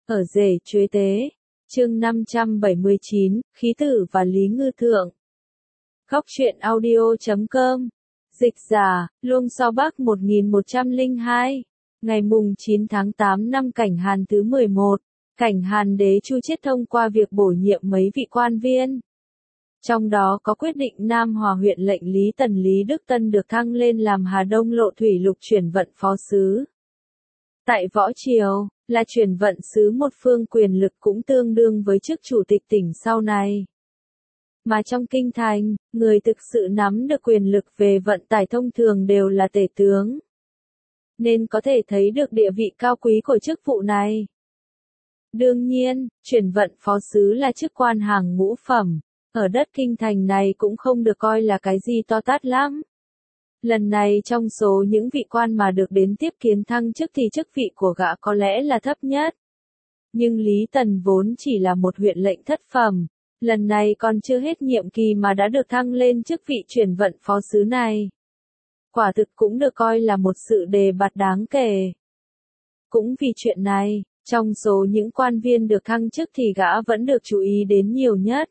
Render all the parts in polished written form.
Ở rể chuế tế. Chương 579, Khí tử và Lý Ngư Thượng. Góc truyện audio.com. Dịch giả, Luông So Bắc 1102. Ngày mùng 9 tháng 8 năm Cảnh Hàn thứ 11, Cảnh Hàn đế Chu Chiết thông qua việc bổ nhiệm mấy vị quan viên. Trong đó có quyết định Nam Hòa huyện lệnh Lý Đức Tân được thăng lên làm Hà Đông Lộ Thủy Lục chuyển vận phó sứ. Tại Võ Triều, là chuyển vận sứ một phương quyền lực cũng tương đương với chức chủ tịch tỉnh sau này. Mà trong kinh thành, người thực sự nắm được quyền lực về vận tải thông thường đều là tể tướng. Nên có thể thấy được địa vị cao quý của chức vụ này. Đương nhiên, chuyển vận phó sứ là chức quan hàng ngũ phẩm, ở đất kinh thành này cũng không được coi là cái gì to tát lắm. Lần này trong số những vị quan mà được đến tiếp kiến thăng chức thì chức vị của gã có lẽ là thấp nhất. Nhưng Lý Tần vốn chỉ là một huyện lệnh thất phẩm, lần này còn chưa hết nhiệm kỳ mà đã được thăng lên chức vị chuyển vận phó sứ này. Quả thực cũng được coi là một sự đề bạt đáng kể. Cũng vì chuyện này, trong số những quan viên được thăng chức thì gã vẫn được chú ý đến nhiều nhất.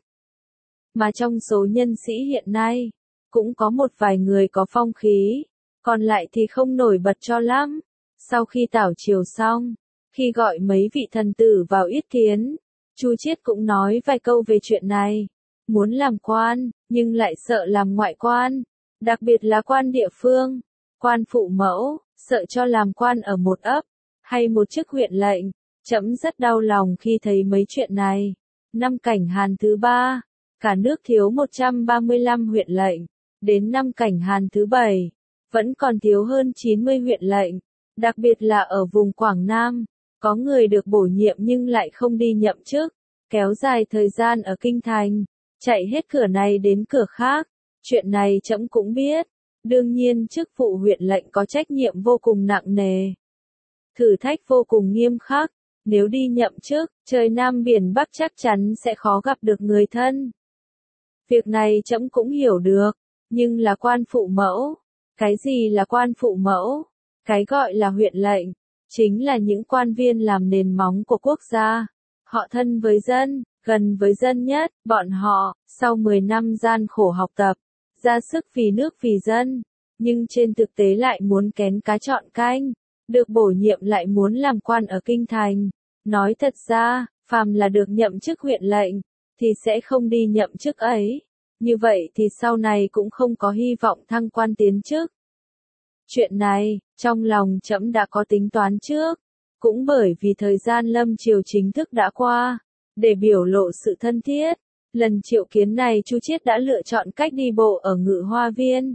Mà trong số nhân sĩ hiện nay, cũng có một vài người có phong khí, còn lại thì không nổi bật cho lắm. Sau khi tảo triều xong, khi gọi mấy vị thần tử vào yết kiến, Chu Chiết cũng nói vài câu về chuyện này. Muốn làm quan, nhưng lại sợ làm ngoại quan, đặc biệt là quan địa phương, quan phụ mẫu, sợ cho làm quan ở một ấp, hay một chức huyện lệnh. Trẫm rất đau lòng khi thấy mấy chuyện này. Năm Cảnh Hàn thứ 3, cả nước thiếu 135 huyện lệnh. Đến năm Cảnh Hàn thứ 7, vẫn còn thiếu hơn 90 huyện lệnh, đặc biệt là ở vùng Quảng Nam, có người được bổ nhiệm nhưng lại không đi nhậm chức, kéo dài thời gian ở kinh thành, chạy hết cửa này đến cửa khác. Chuyện này trẫm cũng biết, đương nhiên chức vụ huyện lệnh có trách nhiệm vô cùng nặng nề, thử thách vô cùng nghiêm khắc, nếu đi nhậm chức, trời Nam biển Bắc chắc chắn sẽ khó gặp được người thân. Việc này trẫm cũng hiểu được. Nhưng là quan phụ mẫu. Cái gì là quan phụ mẫu? Cái gọi là huyện lệnh, chính là những quan viên làm nền móng của quốc gia. Họ thân với dân, gần với dân nhất. Bọn họ, sau 10 năm gian khổ học tập, ra sức vì nước vì dân, nhưng trên thực tế lại muốn kén cá chọn canh, được bổ nhiệm lại muốn làm quan ở kinh thành. Nói thật ra, phàm là được nhậm chức huyện lệnh, thì sẽ không đi nhậm chức ấy. Như vậy thì sau này cũng không có hy vọng thăng quan tiến chức. Chuyện này, trong lòng trẫm đã có tính toán trước. Cũng bởi vì thời gian lâm triều chính thức đã qua, để biểu lộ sự thân thiết, lần triệu kiến này Chu Chiết đã lựa chọn cách đi bộ ở Ngự Hoa Viên.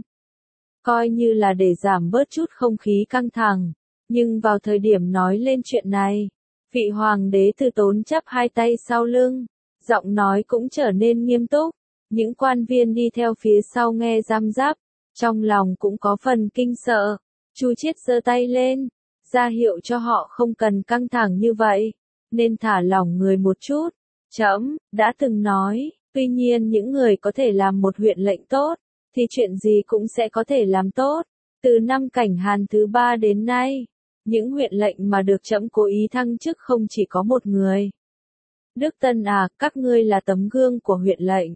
Coi như là để giảm bớt chút không khí căng thẳng. Nhưng vào thời điểm nói lên chuyện này, vị hoàng đế Từ Tốn chắp hai tay sau lưng, giọng nói cũng trở nên nghiêm túc. Những quan viên đi theo phía sau nghe răm rắp, trong lòng cũng có phần kinh sợ. Chu Chiết giơ tay lên, ra hiệu cho họ không cần căng thẳng như vậy, nên thả lỏng người một chút. Trẫm đã từng nói, tuy nhiên những người có thể làm một huyện lệnh tốt, thì chuyện gì cũng sẽ có thể làm tốt. Từ năm Cảnh Hàn thứ 3 đến nay, những huyện lệnh mà được trẫm cố ý thăng chức không chỉ có một người. Đức Tân à, các ngươi là tấm gương của huyện lệnh.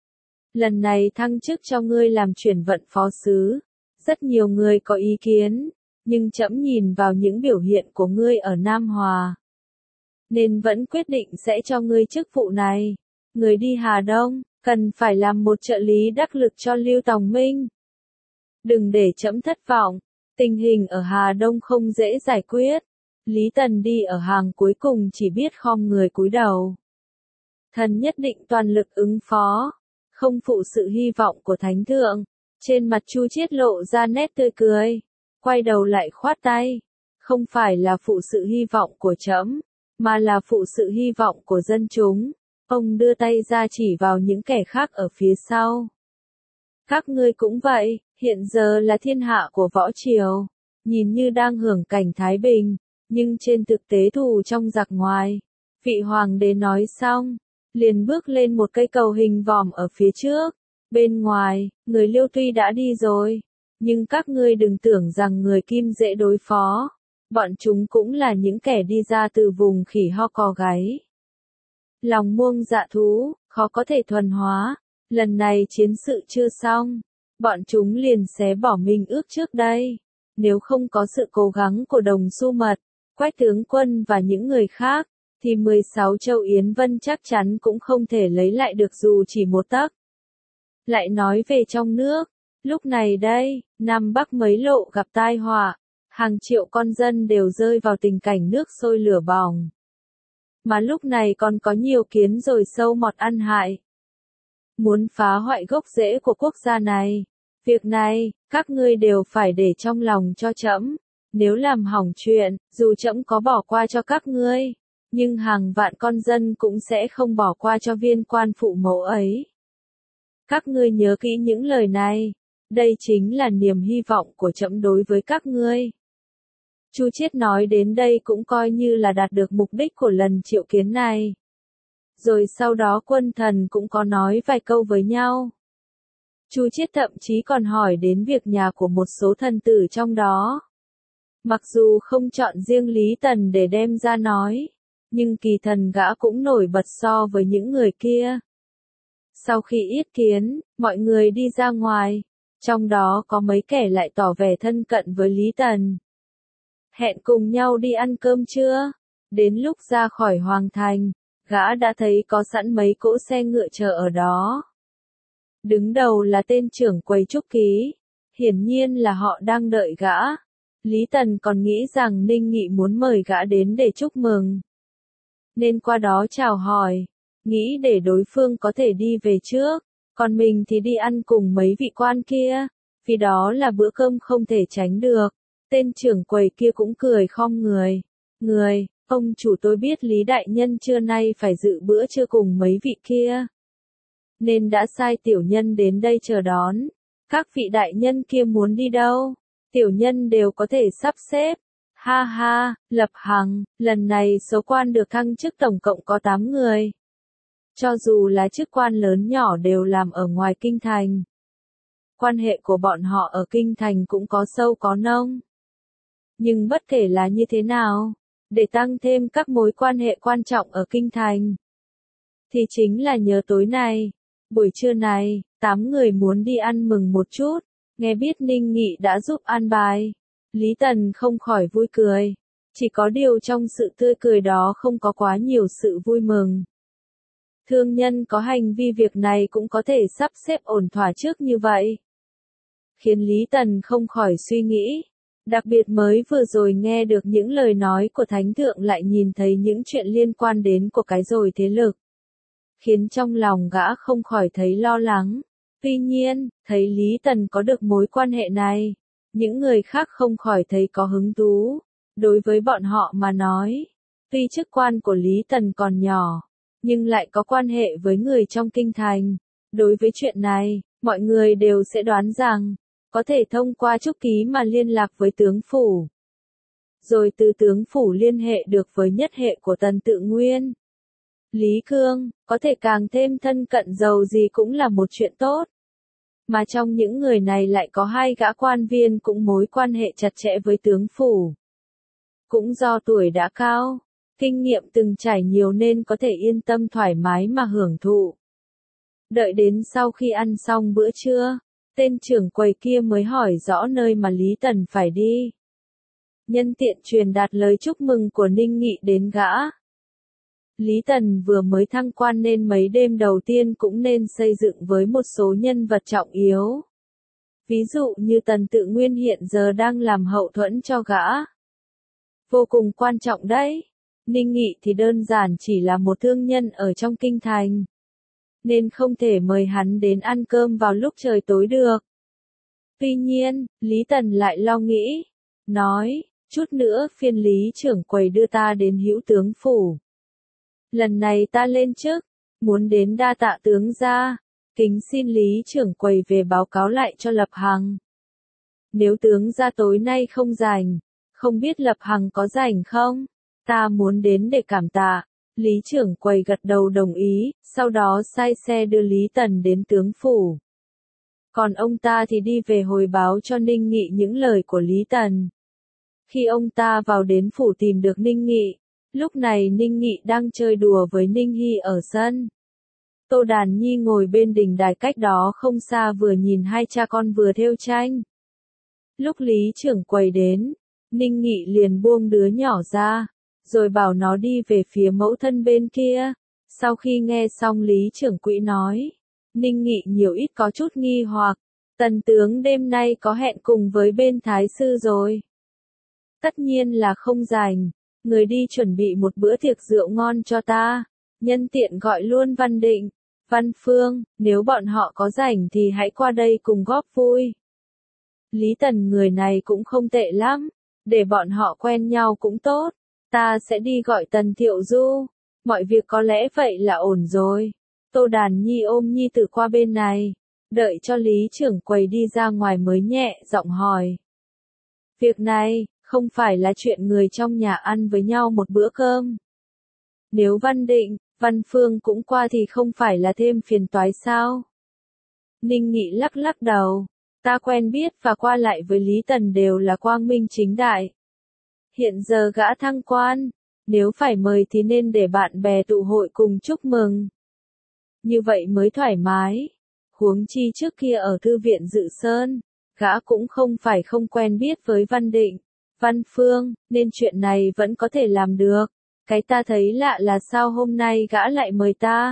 Lần này thăng chức cho ngươi làm chuyển vận phó sứ. Rất nhiều người có ý kiến, nhưng trẫm nhìn vào những biểu hiện của ngươi ở Nam Hòa, nên vẫn quyết định sẽ cho ngươi chức vụ này. Người đi Hà Đông, cần phải làm một trợ lý đắc lực cho Lưu Tòng Minh. Đừng để trẫm thất vọng, tình hình ở Hà Đông không dễ giải quyết. Lý Tần đi ở hàng cuối cùng chỉ biết khom người cúi đầu. Thần nhất định toàn lực ứng phó. Không phụ sự hy vọng của Thánh Thượng. Trên mặt Chu Chiết lộ ra nét tươi cười, quay đầu lại khoát tay. Không phải là phụ sự hy vọng của trẫm, mà là phụ sự hy vọng của dân chúng. Ông đưa tay ra chỉ vào những kẻ khác ở phía sau. Các ngươi cũng vậy, hiện giờ là thiên hạ của Võ Triều, nhìn như đang hưởng cảnh thái bình, nhưng trên thực tế thù trong giặc ngoài. Vị hoàng đế nói xong, liền bước lên một cây cầu hình vòm ở phía trước. Bên ngoài, người Liêu tuy đã đi rồi, nhưng các ngươi đừng tưởng rằng người Kim dễ đối phó. Bọn chúng cũng là những kẻ đi ra từ vùng khỉ ho cò gáy. Lòng muông dạ thú, khó có thể thuần hóa. Lần này chiến sự chưa xong, bọn chúng liền xé bỏ minh ước trước đây. Nếu không có sự cố gắng của Đồng Xu Mật, Quách tướng quân và những người khác, thì 16 châu Yến Vân chắc chắn cũng không thể lấy lại được dù chỉ một tấc. Lại nói về trong nước, lúc này đây, Nam Bắc mấy lộ gặp tai họa, hàng triệu con dân đều rơi vào tình cảnh nước sôi lửa bỏng. Mà lúc này còn có nhiều kiến rồi sâu mọt ăn hại. Muốn phá hoại gốc rễ của quốc gia này. Việc này, các ngươi đều phải để trong lòng cho trẫm. Nếu làm hỏng chuyện, dù trẫm có bỏ qua cho các ngươi, nhưng hàng vạn con dân cũng sẽ không bỏ qua cho viên quan phụ mẫu ấy. Các ngươi nhớ kỹ những lời này. Đây chính là niềm hy vọng của trẫm đối với các ngươi. Chu Chiết nói đến đây cũng coi như là đạt được mục đích của lần triệu kiến này. Rồi sau đó quân thần cũng có nói vài câu với nhau. Chu Chiết thậm chí còn hỏi đến việc nhà của một số thần tử trong đó. Mặc dù không chọn riêng Lý Tần để đem ra nói, nhưng kỳ thần gã cũng nổi bật so với những người kia. Sau khi yết kiến, mọi người đi ra ngoài, trong đó có mấy kẻ lại tỏ vẻ thân cận với Lý Tần. Hẹn cùng nhau đi ăn cơm trưa. Đến lúc ra khỏi hoàng thành, gã đã thấy có sẵn mấy cỗ xe ngựa chờ ở đó. Đứng đầu là tên trưởng quầy trúc ký, hiển nhiên là họ đang đợi gã. Lý Tần còn nghĩ rằng Ninh Nghị muốn mời gã đến để chúc mừng, nên qua đó chào hỏi, nghĩ để đối phương có thể đi về trước, còn mình thì đi ăn cùng mấy vị quan kia, vì đó là bữa cơm không thể tránh được. Tên trưởng quầy kia cũng cười khom người. Ông chủ, tôi biết Lý đại nhân trưa nay phải dự bữa trưa cùng mấy vị kia, nên đã sai tiểu nhân đến đây chờ đón. Các vị đại nhân kia muốn đi đâu, tiểu nhân đều có thể sắp xếp. Ha ha, Lập Hằng, lần này số quan được thăng chức tổng cộng có 8 người. Cho dù là chức quan lớn nhỏ đều làm ở ngoài kinh thành. Quan hệ của bọn họ ở kinh thành cũng có sâu có nông. Nhưng bất kể là như thế nào, để tăng thêm các mối quan hệ quan trọng ở kinh thành, thì chính là nhờ tối nay, buổi trưa này, 8 người muốn đi ăn mừng một chút. Nghe biết Ninh Nghị đã giúp an bài, Lý Tần không khỏi vui cười. Chỉ có điều trong sự tươi cười đó không có quá nhiều sự vui mừng. Thương nhân có hành vi việc này cũng có thể sắp xếp ổn thỏa trước như vậy, khiến Lý Tần không khỏi suy nghĩ. Đặc biệt mới vừa rồi nghe được những lời nói của Thánh Thượng, lại nhìn thấy những chuyện liên quan đến của cái rồi thế lực, khiến trong lòng gã không khỏi thấy lo lắng. Tuy nhiên, thấy Lý Tần có được mối quan hệ này, những người khác không khỏi thấy có hứng thú. Đối với bọn họ mà nói, tuy chức quan của Lý Tần còn nhỏ, nhưng lại có quan hệ với người trong kinh thành. Đối với chuyện này, mọi người đều sẽ đoán rằng, có thể thông qua trúc ký mà liên lạc với tướng phủ, rồi từ tướng phủ liên hệ được với nhất hệ của Tần Tự Nguyên, Lý Cương, có thể càng thêm thân cận, dầu gì cũng là một chuyện tốt. Mà trong những người này lại có 2 gã quan viên cũng mối quan hệ chặt chẽ với tướng phủ. Cũng do tuổi đã cao, kinh nghiệm từng trải nhiều nên có thể yên tâm thoải mái mà hưởng thụ. Đợi đến sau khi ăn xong bữa trưa, tên trưởng quầy kia mới hỏi rõ nơi mà Lý Tần phải đi. Nhân tiện truyền đạt lời chúc mừng của Ninh Nghị đến gã. Lý Tần vừa mới thăng quan nên mấy đêm đầu tiên cũng nên xây dựng với một số nhân vật trọng yếu. Ví dụ như Tần Tự Nguyên hiện giờ đang làm hậu thuẫn cho gã. Vô cùng quan trọng đấy. Ninh Nghị thì đơn giản chỉ là một thương nhân ở trong kinh thành, nên không thể mời hắn đến ăn cơm vào lúc trời tối được. Tuy nhiên, Lý Tần lại lo nghĩ, nói, chút nữa phiên Lý trưởng quầy đưa ta đến Hữu tướng phủ. Lần này ta lên chức, muốn đến đa tạ tướng gia, kính xin Lý trưởng quầy về báo cáo lại cho Lập Hằng. Nếu tướng gia tối nay không rảnh, không biết Lập Hằng có rảnh không? Ta muốn đến để cảm tạ. Lý trưởng quầy gật đầu đồng ý, sau đó sai xe đưa Lý Tần đến tướng phủ. Còn ông ta thì đi về hồi báo cho Ninh Nghị những lời của Lý Tần. Khi ông ta vào đến phủ tìm được Ninh Nghị, lúc này Ninh Nghị đang chơi đùa với Ninh Hy ở sân. Tô Đàn Nhi ngồi bên đình đài cách đó không xa vừa nhìn hai cha con vừa thêu tranh. Lúc Lý trưởng quầy đến, Ninh Nghị liền buông đứa nhỏ ra, rồi bảo nó đi về phía mẫu thân bên kia. Sau khi nghe xong Lý trưởng quỹ nói, Ninh Nghị nhiều ít có chút nghi hoặc, tần tướng đêm nay có hẹn cùng với bên thái sư rồi. Tất nhiên là không rảnh, người đi chuẩn bị một bữa tiệc rượu ngon cho ta, nhân tiện gọi luôn Văn Định, Văn Phương, nếu bọn họ có rảnh thì hãy qua đây cùng góp vui. Lý Tần người này cũng không tệ lắm, để bọn họ quen nhau cũng tốt, ta sẽ đi gọi Tần Thiệu Du, mọi việc có lẽ vậy là ổn rồi. Tô Đàn Nhi ôm nhi tử qua bên này, đợi cho Lý trưởng quầy đi ra ngoài mới nhẹ giọng hỏi. Việc này, không phải là chuyện người trong nhà ăn với nhau một bữa cơm. Nếu Văn Định, Văn Phương cũng qua thì không phải là thêm phiền toái sao? Ninh Nghị lắc lắc đầu, ta quen biết và qua lại với Lý Tần đều là quang minh chính đại. Hiện giờ gã thăng quan, nếu phải mời thì nên để bạn bè tụ hội cùng chúc mừng. Như vậy mới thoải mái. Huống chi trước kia ở thư viện Dự Sơn, gã cũng không phải không quen biết với Văn Định, Văn Phương, nên chuyện này vẫn có thể làm được. Cái ta thấy lạ là sao hôm nay gã lại mời ta.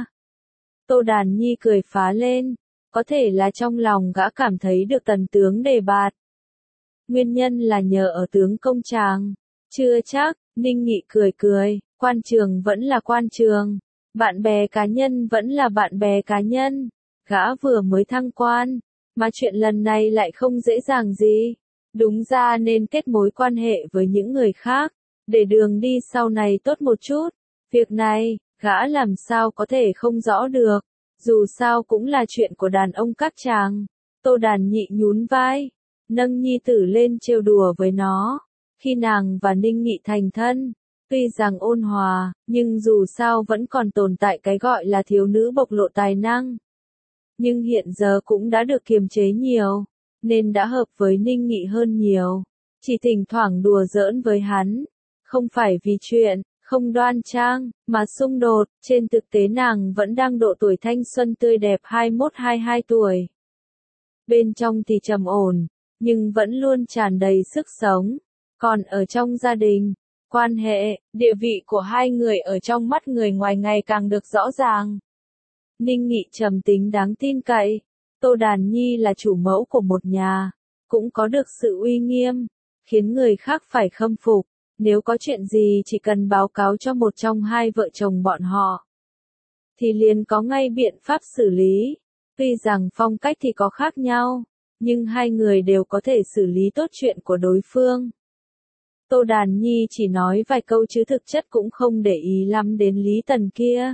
Tô Đàn Nhi cười phá lên, có thể là trong lòng gã cảm thấy được tần tướng đề bạt. Nguyên nhân là nhờ ở tướng công chàng. Chưa chắc, Ninh Nghị cười cười, quan trường vẫn là quan trường, bạn bè cá nhân vẫn là bạn bè cá nhân. Gã vừa mới thăng quan, mà chuyện lần này lại không dễ dàng gì. Đúng ra nên kết mối quan hệ với những người khác, để đường đi sau này tốt một chút. Việc này, gã làm sao có thể không rõ được, dù sao cũng là chuyện của đàn ông các chàng. Tô Đàn Nhị nhún vai, nâng nhi tử lên trêu đùa với nó. Khi nàng và Ninh Nghị thành thân, tuy rằng ôn hòa, nhưng dù sao vẫn còn tồn tại cái gọi là thiếu nữ bộc lộ tài năng. Nhưng hiện giờ cũng đã được kiềm chế nhiều, nên đã hợp với Ninh Nghị hơn nhiều. Chỉ thỉnh thoảng đùa giỡn với hắn, không phải vì chuyện không đoan trang, mà xung đột. Trên thực tế nàng vẫn đang độ tuổi thanh xuân tươi đẹp 21-22 tuổi. Bên trong thì trầm ổn, nhưng vẫn luôn tràn đầy sức sống. Còn ở trong gia đình, quan hệ, địa vị của hai người ở trong mắt người ngoài ngày càng được rõ ràng. Ninh Nghị trầm tính đáng tin cậy, Tô Đàn Nhi là chủ mẫu của một nhà, cũng có được sự uy nghiêm, khiến người khác phải khâm phục. Nếu có chuyện gì chỉ cần báo cáo cho một trong hai vợ chồng bọn họ, thì liền có ngay biện pháp xử lý. Tuy rằng phong cách thì có khác nhau, nhưng hai người đều có thể xử lý tốt chuyện của đối phương. Tô Đàn Nhi chỉ nói vài câu chứ thực chất cũng không để ý lắm đến Lý Tần kia.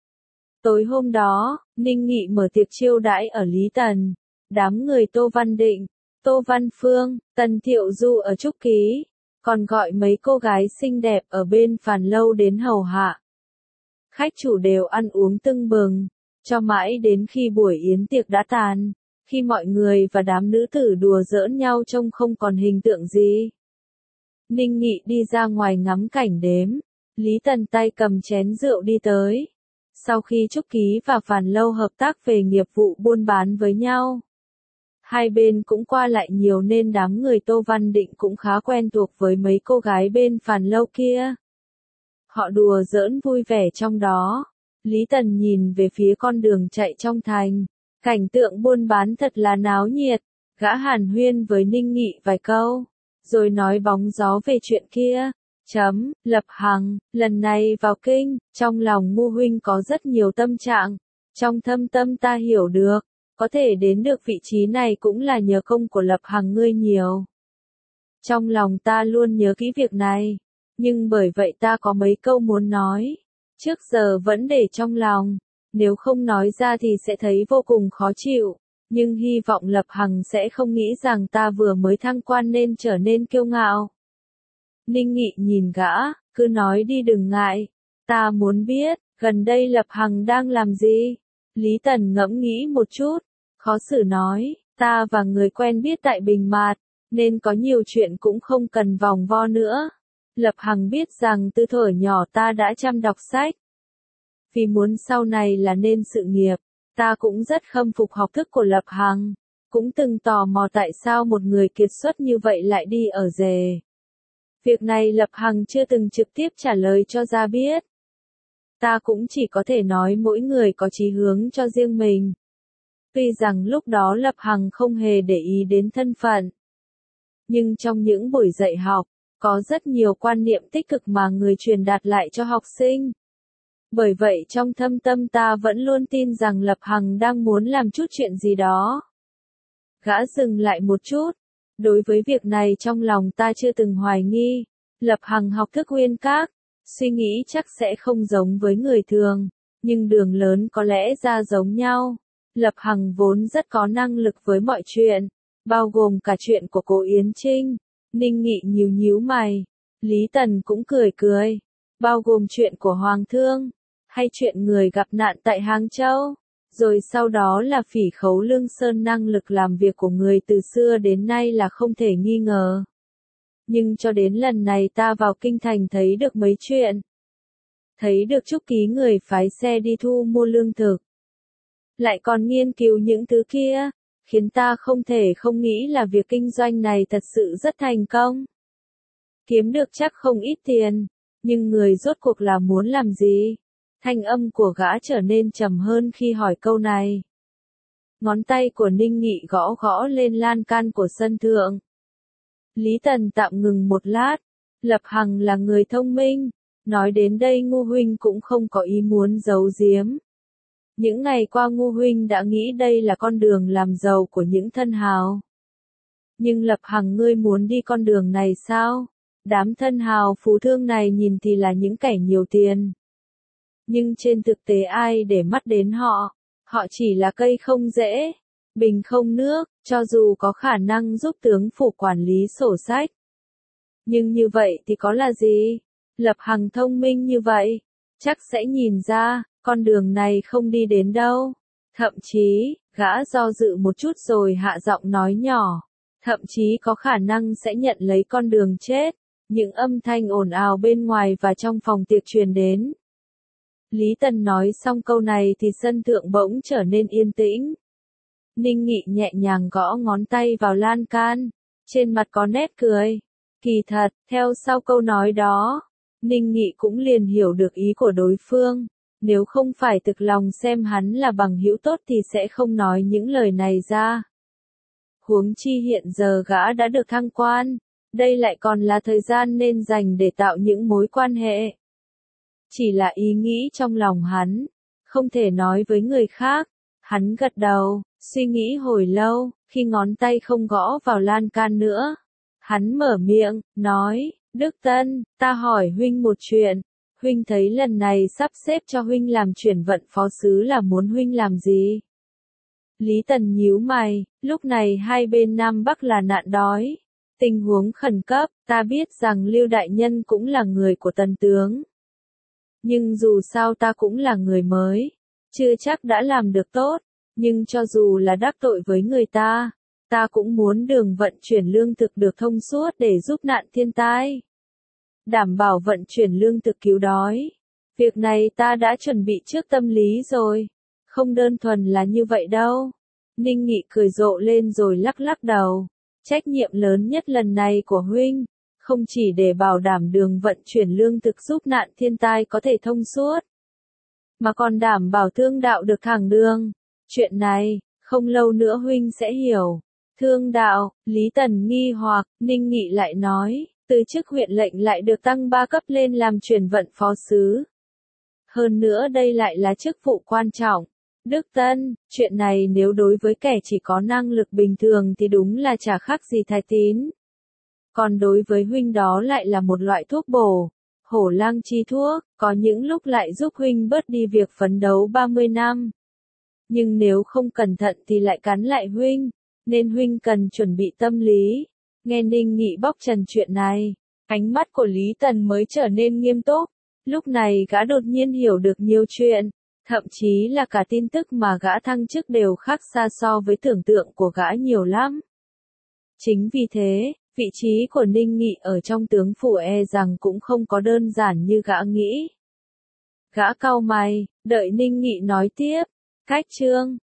Tối hôm đó, Ninh Nghị mở tiệc chiêu đãi ở Lý Tần. Đám người Tô Văn Định, Tô Văn Phương, Tần Thiệu Du ở Trúc Ký, còn gọi mấy cô gái xinh đẹp ở bên Phàn Lâu đến hầu hạ. Khách chủ đều ăn uống tưng bừng, cho mãi đến khi buổi yến tiệc đã tàn, khi mọi người và đám nữ tử đùa giỡn nhau trông không còn hình tượng gì. Ninh Nghị đi ra ngoài ngắm cảnh đếm, Lý Tần tay cầm chén rượu đi tới. Sau khi Trúc Ký và Phàn Lâu hợp tác về nghiệp vụ buôn bán với nhau, hai bên cũng qua lại nhiều nên đám người Tô Văn Định cũng khá quen thuộc với mấy cô gái bên Phàn Lâu kia. Họ đùa giỡn vui vẻ trong đó. Lý Tần nhìn về phía con đường chạy trong thành, cảnh tượng buôn bán thật là náo nhiệt. Gã hàn huyên với Ninh Nghị vài câu, rồi nói bóng gió về chuyện kia. Lập Hằng, lần này vào kinh, trong lòng Ngu huynh có rất nhiều tâm trạng. Trong thâm tâm ta hiểu được, có thể đến được vị trí này cũng là nhờ công của Lập Hằng ngươi nhiều. Trong lòng ta luôn nhớ kỹ việc này, nhưng bởi vậy ta có mấy câu muốn nói. Trước giờ vẫn để trong lòng, nếu không nói ra thì sẽ thấy vô cùng khó chịu. Nhưng hy vọng Lập Hằng sẽ không nghĩ rằng ta vừa mới thăng quan nên trở nên kiêu ngạo. Ninh Nghị nhìn gã, cứ nói đi đừng ngại. Ta muốn biết, gần đây Lập Hằng đang làm gì? Lý Tần ngẫm nghĩ một chút, khó xử nói, ta và người quen biết tại Bình Mạt, nên có nhiều chuyện cũng không cần vòng vo nữa. Lập Hằng biết rằng từ thuở nhỏ ta đã chăm đọc sách. Vì muốn sau này là nên sự nghiệp, ta cũng rất khâm phục học thức của Lập Hằng, cũng từng tò mò tại sao một người kiệt xuất như vậy lại đi ở rể. Việc này Lập Hằng chưa từng trực tiếp trả lời cho ra biết. Ta cũng chỉ có thể nói mỗi người có chí hướng cho riêng mình. Tuy rằng lúc đó Lập Hằng không hề để ý đến thân phận. Nhưng trong những buổi dạy học, có rất nhiều quan niệm tích cực mà người truyền đạt lại cho học sinh. Bởi vậy trong thâm tâm ta vẫn luôn tin rằng Lập Hằng đang muốn làm chút chuyện gì đó. Gã dừng lại một chút. Đối với việc này trong lòng ta chưa từng hoài nghi. Lập Hằng học thức uyên các, suy nghĩ chắc sẽ không giống với người thường, nhưng đường lớn có lẽ ra giống nhau. Lập Hằng vốn rất có năng lực với mọi chuyện, bao gồm cả chuyện của cô Yến Trinh. Ninh Nghị nhíu nhíu mày. Lý Tần cũng cười cười. Bao gồm chuyện của Hoàng Thương, hay chuyện người gặp nạn tại Hàng Châu. Rồi sau đó là Phỉ Khấu Lương Sơn, năng lực làm việc của người từ xưa đến nay là không thể nghi ngờ. Nhưng cho đến lần này ta vào kinh thành thấy được mấy chuyện. Thấy được Trúc Ký người phái xe đi thu mua lương thực. Lại còn nghiên cứu những thứ kia, khiến ta không thể không nghĩ là việc kinh doanh này thật sự rất thành công. Kiếm được chắc không ít tiền, nhưng người rốt cuộc là muốn làm gì? Thanh âm của gã trở nên trầm hơn khi hỏi câu này. Ngón tay của Ninh Nghị gõ gõ lên lan can của sân thượng. Lý Tần tạm ngừng một lát. Lập Hằng là người thông minh. Nói đến đây Ngô huynh cũng không có ý muốn giấu giếm. Những ngày qua Ngô huynh đã nghĩ đây là con đường làm giàu của những thân hào. Nhưng Lập Hằng, ngươi muốn đi con đường này sao? Đám thân hào phú thương này nhìn thì là những kẻ nhiều tiền. Nhưng trên thực tế ai để mắt đến họ? Họ chỉ là cây không rễ, bình không nước, cho dù có khả năng giúp tướng phủ quản lý sổ sách. Nhưng như vậy thì có là gì? Lập Hằng thông minh như vậy, chắc sẽ nhìn ra, con đường này không đi đến đâu. Thậm chí, gã do dự một chút rồi hạ giọng nói nhỏ. Thậm chí có khả năng sẽ nhận lấy con đường chết. Những âm thanh ồn ào bên ngoài và trong phòng tiệc truyền đến. Lý Tần nói xong câu này thì sân thượng bỗng trở nên yên tĩnh. Ninh Nghị nhẹ nhàng gõ ngón tay vào lan can, trên mặt có nét cười. Kỳ thật, theo sau câu nói đó, Ninh Nghị cũng liền hiểu được ý của đối phương. Nếu không phải thực lòng xem hắn là bằng hữu tốt thì sẽ không nói những lời này ra. Huống chi hiện giờ gã đã được thăng quan, đây lại còn là thời gian nên dành để tạo những mối quan hệ. Chỉ là ý nghĩ trong lòng hắn, không thể nói với người khác. Hắn gật đầu, suy nghĩ hồi lâu, khi ngón tay không gõ vào lan can nữa. Hắn mở miệng, nói, Đức Tân, ta hỏi huynh một chuyện. Huynh thấy lần này sắp xếp cho huynh làm chuyển vận phó sứ là muốn huynh làm gì? Lý Tần nhíu mày, lúc này hai bên Nam Bắc là nạn đói. Tình huống khẩn cấp, ta biết rằng Lưu Đại Nhân cũng là người của Tần Tướng. Nhưng dù sao ta cũng là người mới, chưa chắc đã làm được tốt, nhưng cho dù là đắc tội với người ta, ta cũng muốn đường vận chuyển lương thực được thông suốt để giúp nạn thiên tai. Đảm bảo vận chuyển lương thực cứu đói. Việc này ta đã chuẩn bị trước tâm lý rồi, không đơn thuần là như vậy đâu. Ninh Nghị cười rộ lên rồi lắc lắc đầu. Trách nhiệm lớn nhất lần này của huynh, không chỉ để bảo đảm đường vận chuyển lương thực giúp nạn thiên tai có thể thông suốt, mà còn đảm bảo thương đạo được thẳng đường. Chuyện này, không lâu nữa huynh sẽ hiểu. Thương đạo, Lý Tần nghi hoặc, Ninh Nghị lại nói, từ chức huyện lệnh lại được tăng 3 cấp lên làm chuyển vận phó sứ. Hơn nữa đây lại là chức vụ quan trọng. Đức Tân, chuyện này nếu đối với kẻ chỉ có năng lực bình thường thì đúng là chả khác gì thái tín. Còn đối với huynh đó lại là một loại thuốc bổ, hổ lang chi thuốc, có những lúc lại giúp huynh bớt đi việc phấn đấu 30 năm. Nhưng nếu không cẩn thận thì lại cắn lại huynh, nên huynh cần chuẩn bị tâm lý. Nghe Ninh Nghị bóc trần chuyện này, ánh mắt của Lý Tần mới trở nên nghiêm túc. Lúc này gã đột nhiên hiểu được nhiều chuyện, thậm chí là cả tin tức mà gã thăng chức đều khác xa so với tưởng tượng của gã nhiều lắm. Chính vì thế, vị trí của Ninh Nghị ở trong tướng phủ e rằng cũng không có đơn giản như gã nghĩ. Gã cau mày, đợi Ninh Nghị nói tiếp. Cách chương